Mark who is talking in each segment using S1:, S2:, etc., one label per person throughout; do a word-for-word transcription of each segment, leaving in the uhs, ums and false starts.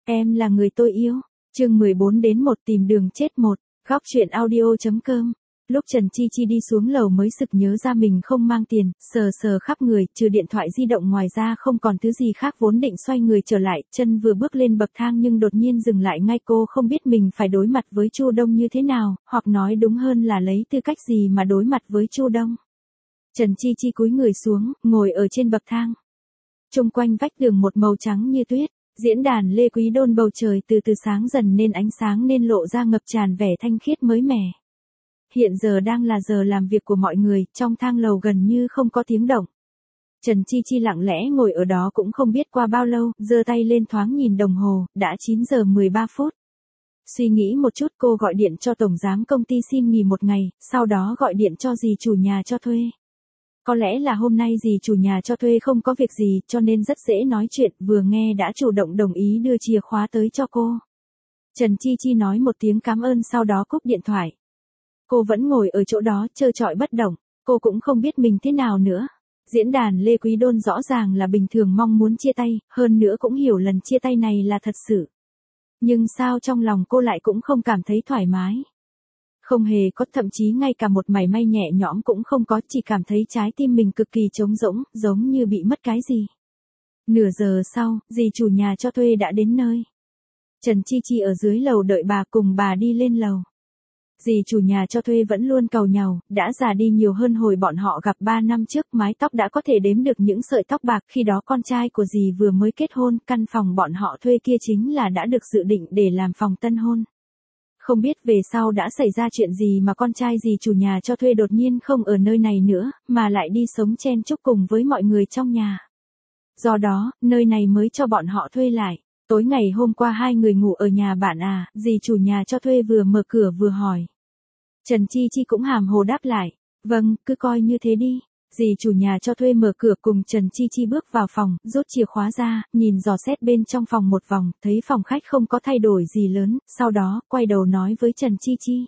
S1: Em là người tôi yêu. Chương mười bốn đến một tìm đường chết một. Góc truyện audio.com. Lúc Trần Chi Chi đi xuống lầu mới sực nhớ ra mình không mang tiền, sờ sờ khắp người, trừ điện thoại di động ngoài ra không còn thứ gì khác, vốn định xoay người trở lại, chân vừa bước lên bậc thang nhưng đột nhiên dừng lại ngay. Cô không biết mình phải đối mặt với Chu Đông như thế nào, hoặc nói đúng hơn là lấy tư cách gì mà đối mặt với Chu Đông. Trần Chi Chi cúi người xuống, ngồi ở trên bậc thang. Chung quanh vách tường một màu trắng như tuyết. Diễn đàn Lê Quý Đôn, bầu trời từ từ sáng dần nên ánh sáng nên lộ ra ngập tràn vẻ thanh khiết mới mẻ. Hiện giờ đang là giờ làm việc của mọi người, trong thang lầu gần như không có tiếng động. Trần Chi Chi lặng lẽ ngồi ở đó cũng không biết qua bao lâu, giơ tay lên thoáng nhìn đồng hồ, đã chín giờ mười ba phút. Suy nghĩ một chút, cô gọi điện cho tổng giám công ty xin nghỉ một ngày, sau đó gọi điện cho dì chủ nhà cho thuê. Có lẽ là hôm nay dì chủ nhà cho thuê không có việc gì cho nên rất dễ nói chuyện, vừa nghe đã chủ động đồng ý đưa chìa khóa tới cho cô. Trần Chi Chi nói một tiếng cảm ơn sau đó cúp điện thoại. Cô vẫn ngồi ở chỗ đó trơ trọi bất động, cô cũng không biết mình thế nào nữa. Diễn đàn Lê Quý Đôn rõ ràng là bình thường mong muốn chia tay, hơn nữa cũng hiểu lần chia tay này là thật sự. Nhưng sao trong lòng cô lại cũng không cảm thấy thoải mái. Không hề có, thậm chí ngay cả một mảy may nhẹ nhõm cũng không có, chỉ cảm thấy trái tim mình cực kỳ trống rỗng, giống như bị mất cái gì. Nửa giờ sau, dì chủ nhà cho thuê đã đến nơi. Trần Chi Chi ở dưới lầu đợi bà, cùng bà đi lên lầu. Dì chủ nhà cho thuê vẫn luôn càu nhàu, đã già đi nhiều hơn hồi bọn họ gặp ba năm trước, mái tóc đã có thể đếm được những sợi tóc bạc, khi đó con trai của dì vừa mới kết hôn, căn phòng bọn họ thuê kia chính là đã được dự định để làm phòng tân hôn. Không biết về sau đã xảy ra chuyện gì mà con trai dì chủ nhà cho thuê đột nhiên không ở nơi này nữa, mà lại đi sống chen chúc cùng với mọi người trong nhà. Do đó, nơi này mới cho bọn họ thuê lại. Tối ngày hôm qua hai người ngủ ở nhà bạn à, dì chủ nhà cho thuê vừa mở cửa vừa hỏi. Trần Chi Chi cũng hàm hồ đáp lại, vâng, cứ coi như thế đi. Dì chủ nhà cho thuê mở cửa cùng Trần Chi Chi bước vào phòng, rút chìa khóa ra, nhìn dò xét bên trong phòng một vòng, thấy phòng khách không có thay đổi gì lớn, sau đó, quay đầu nói với Trần Chi Chi.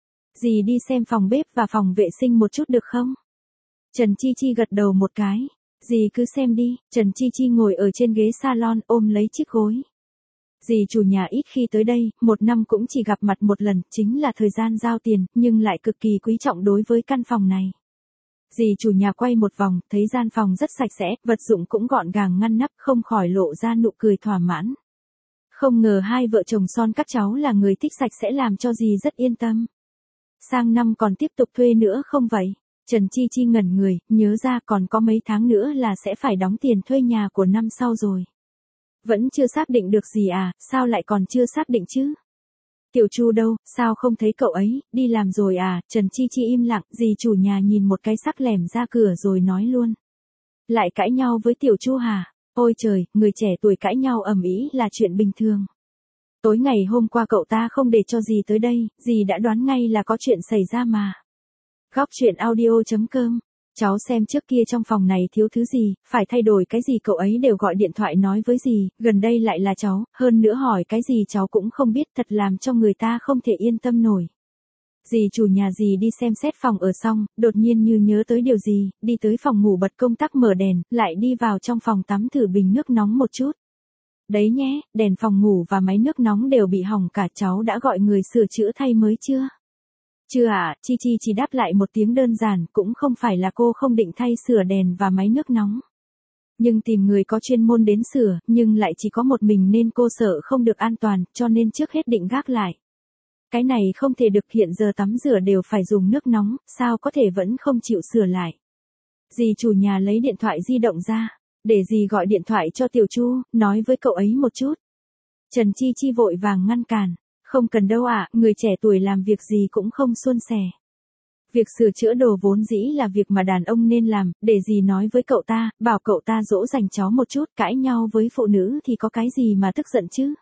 S1: Dì đi xem phòng bếp và phòng vệ sinh một chút được không? Trần Chi Chi gật đầu một cái. Dì cứ xem đi. Trần Chi Chi ngồi ở trên ghế salon ôm lấy chiếc gối. Dì chủ nhà ít khi tới đây, một năm cũng chỉ gặp mặt một lần, chính là thời gian giao tiền, nhưng lại cực kỳ quý trọng đối với căn phòng này. Dì chủ nhà quay một vòng, thấy gian phòng rất sạch sẽ, vật dụng cũng gọn gàng ngăn nắp, không khỏi lộ ra nụ cười thỏa mãn. Không ngờ hai vợ chồng son các cháu là người thích sạch sẽ, làm cho dì rất yên tâm. Sang năm còn tiếp tục thuê nữa không vậy? Trần Chi Chi ngẩn người, nhớ ra còn có mấy tháng nữa là sẽ phải đóng tiền thuê nhà của năm sau rồi. Vẫn chưa xác định được gì à, sao lại còn chưa xác định chứ? Tiểu Chu đâu, sao không thấy cậu ấy, đi làm rồi à? Trần Chi Chi im lặng, dì chủ nhà nhìn một cái sắc lẻm ra cửa rồi nói luôn. Lại cãi nhau với Tiểu Chu hả? Ôi trời, người trẻ tuổi cãi nhau ầm ĩ là chuyện bình thường. Tối ngày hôm qua cậu ta không để cho dì tới đây, dì đã đoán ngay là có chuyện xảy ra mà. Góc truyện audio.com. Cháu xem trước kia trong phòng này thiếu thứ gì, phải thay đổi cái gì cậu ấy đều gọi điện thoại nói với dì, gần đây lại là cháu, hơn nữa hỏi cái gì cháu cũng không biết, thật làm cho người ta không thể yên tâm nổi. Dì chủ nhà dì đi xem xét phòng ở xong, đột nhiên như nhớ tới điều gì, đi tới phòng ngủ bật công tắc mở đèn, lại đi vào trong phòng tắm thử bình nước nóng một chút. Đấy nhé, đèn phòng ngủ và máy nước nóng đều bị hỏng cả, cháu đã gọi người sửa chữa thay mới chưa? Chưa ạ, à, Chi Chi chỉ đáp lại một tiếng đơn giản, cũng không phải là cô không định thay sửa đèn và máy nước nóng. Nhưng tìm người có chuyên môn đến sửa, nhưng lại chỉ có một mình nên cô sợ không được an toàn, cho nên trước hết định gác lại. Cái này không thể được, hiện giờ tắm rửa đều phải dùng nước nóng, sao có thể vẫn không chịu sửa lại. Dì chủ nhà lấy điện thoại di động ra, để dì gọi điện thoại cho Tiểu Chu, nói với cậu ấy một chút. Trần Chi Chi vội vàng ngăn cản. Không cần đâu ạ, à, người trẻ tuổi làm việc gì cũng không suôn sẻ. Việc sửa chữa đồ vốn dĩ là việc mà đàn ông nên làm, để dì nói với cậu ta, bảo cậu ta dỗ dành cháu một chút, cãi nhau với phụ nữ thì có cái gì mà tức giận chứ.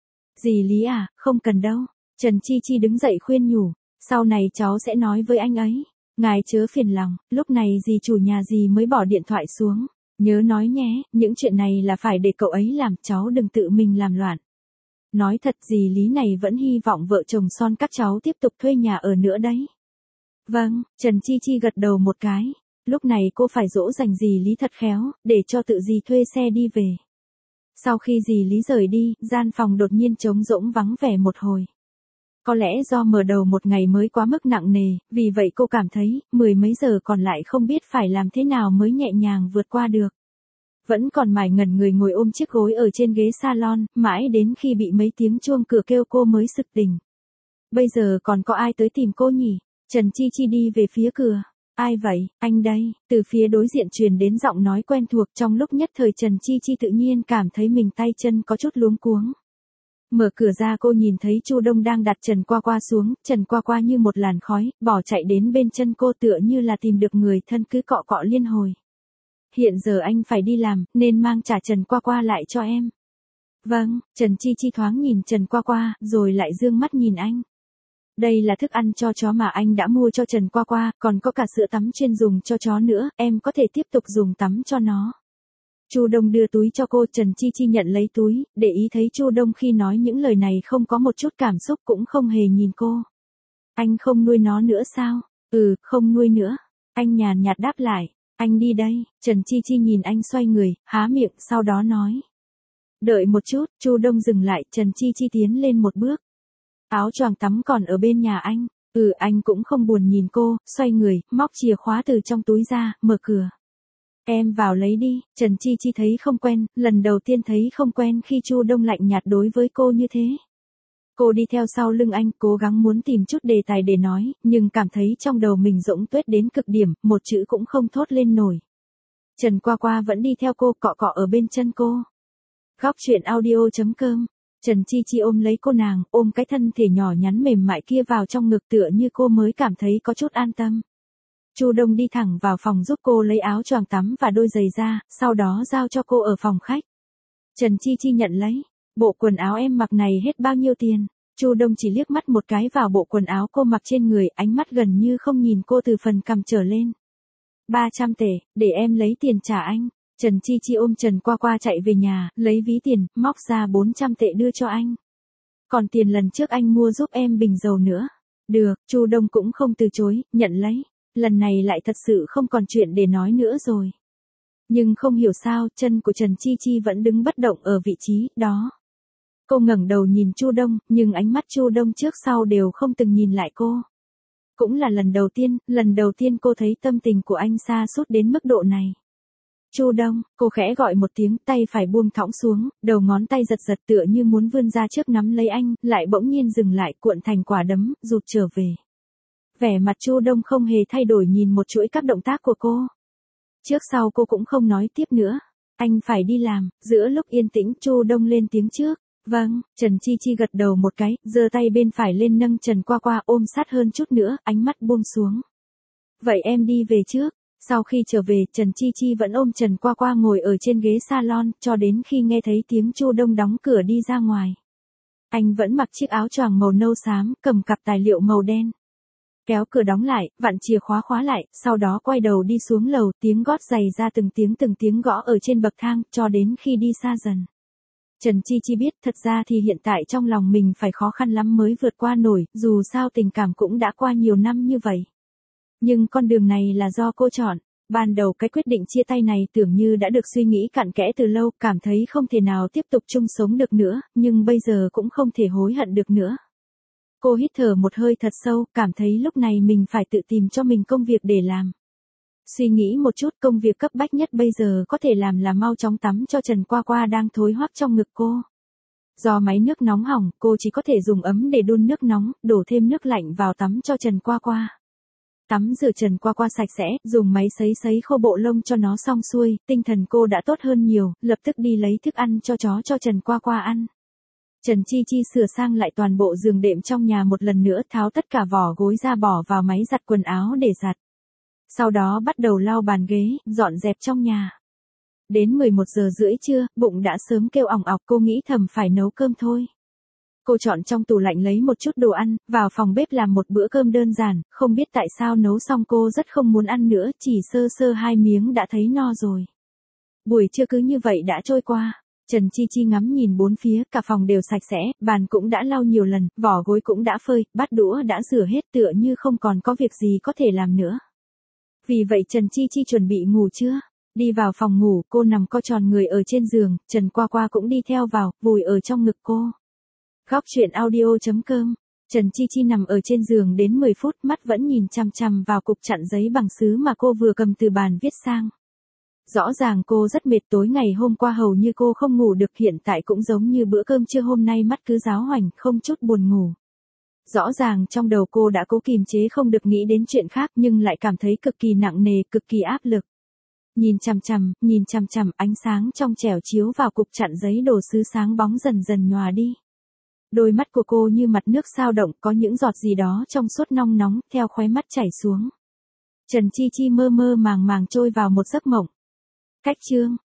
S1: Dì Lý à, không cần đâu. Trần Chi Chi đứng dậy khuyên nhủ, sau này cháu sẽ nói với anh ấy. Ngài chớ phiền lòng, lúc này dì chủ nhà dì mới bỏ điện thoại xuống. Nhớ nói nhé, những chuyện này là phải để cậu ấy làm, cháu đừng tự mình làm loạn. Nói thật dì Lý này vẫn hy vọng vợ chồng son các cháu tiếp tục thuê nhà ở nữa đấy. Vâng, Trần Chi Chi gật đầu một cái. Lúc này cô phải dỗ dành dì Lý thật khéo, để cho tự dì thuê xe đi về. Sau khi dì Lý rời đi, gian phòng đột nhiên trống rỗng vắng vẻ một hồi. Có lẽ do mở đầu một ngày mới quá mức nặng nề, vì vậy cô cảm thấy, mười mấy giờ còn lại không biết phải làm thế nào mới nhẹ nhàng vượt qua được. Vẫn còn mải ngẩn người ngồi ôm chiếc gối ở trên ghế salon, mãi đến khi bị mấy tiếng chuông cửa kêu cô mới sực tỉnh. Bây giờ còn có ai tới tìm cô nhỉ? Trần Chi Chi đi về phía cửa. Ai vậy, anh đây? Từ phía đối diện truyền đến giọng nói quen thuộc, trong lúc nhất thời Trần Chi Chi tự nhiên cảm thấy mình tay chân có chút luống cuống. Mở cửa ra cô nhìn thấy Chu Đông đang đặt Trần Qua Qua xuống, Trần Qua Qua như một làn khói, bỏ chạy đến bên chân cô tựa như là tìm được người thân cứ cọ cọ liên hồi. Hiện giờ anh phải đi làm, nên mang trả Trần Qua Qua lại cho em. Vâng, Trần Chi Chi thoáng nhìn Trần Qua Qua, rồi lại dương mắt nhìn anh. Đây là thức ăn cho chó mà anh đã mua cho Trần Qua Qua, còn có cả sữa tắm chuyên dùng cho chó nữa, em có thể tiếp tục dùng tắm cho nó. Chu Đông đưa túi cho cô, Trần Chi Chi nhận lấy túi, để ý thấy Chu Đông khi nói những lời này không có một chút cảm xúc cũng không hề nhìn cô. Anh không nuôi nó nữa sao? Ừ, không nuôi nữa. Anh nhàn nhạt đáp lại, anh đi đây. Trần Chi Chi nhìn anh xoay người, há miệng, sau đó nói. Đợi một chút, Chu Đông dừng lại, Trần Chi Chi tiến lên một bước. Áo choàng tắm còn ở bên nhà anh. Ừ, anh cũng không buồn nhìn cô, xoay người, móc chìa khóa từ trong túi ra, mở cửa. Em vào lấy đi. Trần Chi Chi thấy không quen, lần đầu tiên thấy không quen khi Chu Đông lạnh nhạt đối với cô như thế. Cô đi theo sau lưng anh, cố gắng muốn tìm chút đề tài để nói, nhưng cảm thấy trong đầu mình rỗng tuếch đến cực điểm, một chữ cũng không thốt lên nổi. Trần Qua Qua vẫn đi theo cô, cọ cọ ở bên chân cô. Góc truyện audio chấm com. Trần Chi Chi ôm lấy cô nàng, ôm cái thân thể nhỏ nhắn mềm mại kia vào trong ngực tựa như cô mới cảm thấy có chút an tâm. Chu Đông đi thẳng vào phòng giúp cô lấy áo choàng tắm và đôi giày ra, sau đó giao cho cô ở phòng khách. Trần Chi Chi nhận lấy. Bộ quần áo em mặc này hết bao nhiêu tiền? Chu Đông chỉ liếc mắt một cái vào bộ quần áo cô mặc trên người, ánh mắt gần như không nhìn cô từ phần cằm trở lên. ba trăm tệ, để em lấy tiền trả anh. Trần Chi Chi ôm Trần Qua Qua chạy về nhà, lấy ví tiền, móc ra bốn trăm tệ đưa cho anh. Còn tiền lần trước anh mua giúp em bình dầu nữa. Được, Chu Đông cũng không từ chối, nhận lấy. Lần này lại thật sự không còn chuyện để nói nữa rồi. Nhưng không hiểu sao, chân của Trần Chi Chi vẫn đứng bất động ở vị trí đó. Cô ngẩng đầu nhìn Chu Đông, nhưng ánh mắt Chu Đông trước sau đều không từng nhìn lại cô. Cũng là lần đầu tiên, lần đầu tiên cô thấy tâm tình của anh sa sút đến mức độ này. Chu Đông, cô khẽ gọi một tiếng, tay phải buông thõng xuống, đầu ngón tay giật giật tựa như muốn vươn ra trước nắm lấy anh, lại bỗng nhiên dừng lại, cuộn thành quả đấm, rụt trở về. Vẻ mặt Chu Đông không hề thay đổi nhìn một chuỗi các động tác của cô. Trước sau cô cũng không nói tiếp nữa. Anh phải đi làm. Giữa lúc yên tĩnh, Chu Đông lên tiếng trước. Vâng, Trần Chi Chi gật đầu một cái, giơ tay bên phải lên nâng Trần Qua Qua ôm sát hơn chút nữa, ánh mắt buông xuống. Vậy em đi về trước. Sau khi trở về, Trần Chi Chi vẫn ôm Trần Qua Qua ngồi ở trên ghế salon, cho đến khi nghe thấy tiếng Chu Đông đóng cửa đi ra ngoài. Anh vẫn mặc chiếc áo choàng màu nâu xám, cầm cặp tài liệu màu đen. Kéo cửa đóng lại, vặn chìa khóa khóa lại, sau đó quay đầu đi xuống lầu, tiếng gót giày ra từng tiếng từng tiếng gõ ở trên bậc thang, cho đến khi đi xa dần. Trần Chi Chi biết thật ra thì hiện tại trong lòng mình phải khó khăn lắm mới vượt qua nổi, dù sao tình cảm cũng đã qua nhiều năm như vậy. Nhưng con đường này là do cô chọn. Ban đầu cái quyết định chia tay này tưởng như đã được suy nghĩ cặn kẽ từ lâu, cảm thấy không thể nào tiếp tục chung sống được nữa, nhưng bây giờ cũng không thể hối hận được nữa. Cô hít thở một hơi thật sâu, cảm thấy lúc này mình phải tự tìm cho mình công việc để làm. Suy nghĩ một chút, công việc cấp bách nhất bây giờ có thể làm là mau chóng tắm cho Trần Qua Qua đang thối hoắc trong ngực cô. Do máy nước nóng hỏng, cô chỉ có thể dùng ấm để đun nước nóng, đổ thêm nước lạnh vào tắm cho Trần Qua Qua. Tắm rửa Trần Qua Qua sạch sẽ, dùng máy sấy sấy khô bộ lông cho nó xong xuôi, tinh thần cô đã tốt hơn nhiều, lập tức đi lấy thức ăn cho chó cho Trần Qua Qua ăn. Trần Chi Chi sửa sang lại toàn bộ giường đệm trong nhà một lần nữa, tháo tất cả vỏ gối ra bỏ vào máy giặt quần áo để giặt. Sau đó bắt đầu lau bàn ghế, dọn dẹp trong nhà. Đến mười một giờ rưỡi trưa, bụng đã sớm kêu ỏng ọc, cô nghĩ thầm phải nấu cơm thôi. Cô chọn trong tủ lạnh lấy một chút đồ ăn, vào phòng bếp làm một bữa cơm đơn giản, không biết tại sao nấu xong cô rất không muốn ăn nữa, chỉ sơ sơ hai miếng đã thấy no rồi. Buổi trưa cứ như vậy đã trôi qua. Trần Chi Chi ngắm nhìn bốn phía, cả phòng đều sạch sẽ, bàn cũng đã lau nhiều lần, vỏ gối cũng đã phơi, bát đũa đã rửa hết, tựa như không còn có việc gì có thể làm nữa. Vì vậy Trần Chi Chi chuẩn bị ngủ trưa. Đi vào phòng ngủ, cô nằm co tròn người ở trên giường, Trần Qua Qua cũng đi theo vào, vùi ở trong ngực cô. Góc truyện audio chấm com. Trần Chi Chi nằm ở trên giường đến mười phút, mắt vẫn nhìn chằm chằm vào cục chặn giấy bằng sứ mà cô vừa cầm từ bàn viết sang. Rõ ràng cô rất mệt, tối ngày hôm qua hầu như cô không ngủ được, hiện tại cũng giống như bữa cơm trưa hôm nay mắt cứ giáo hoành, không chút buồn ngủ. Rõ ràng trong đầu cô đã cố kìm chế không được nghĩ đến chuyện khác nhưng lại cảm thấy cực kỳ nặng nề, cực kỳ áp lực. Nhìn chằm chằm, nhìn chằm chằm, ánh sáng trong trẻo chiếu vào cục chặn giấy đồ sứ sáng bóng dần dần nhòa đi. Đôi mắt của cô như mặt nước sao động, có những giọt gì đó trong suốt nong nóng, theo khóe mắt chảy xuống. Trần Chi Chi mơ mơ màng màng trôi vào một giấc mộng. Cách chương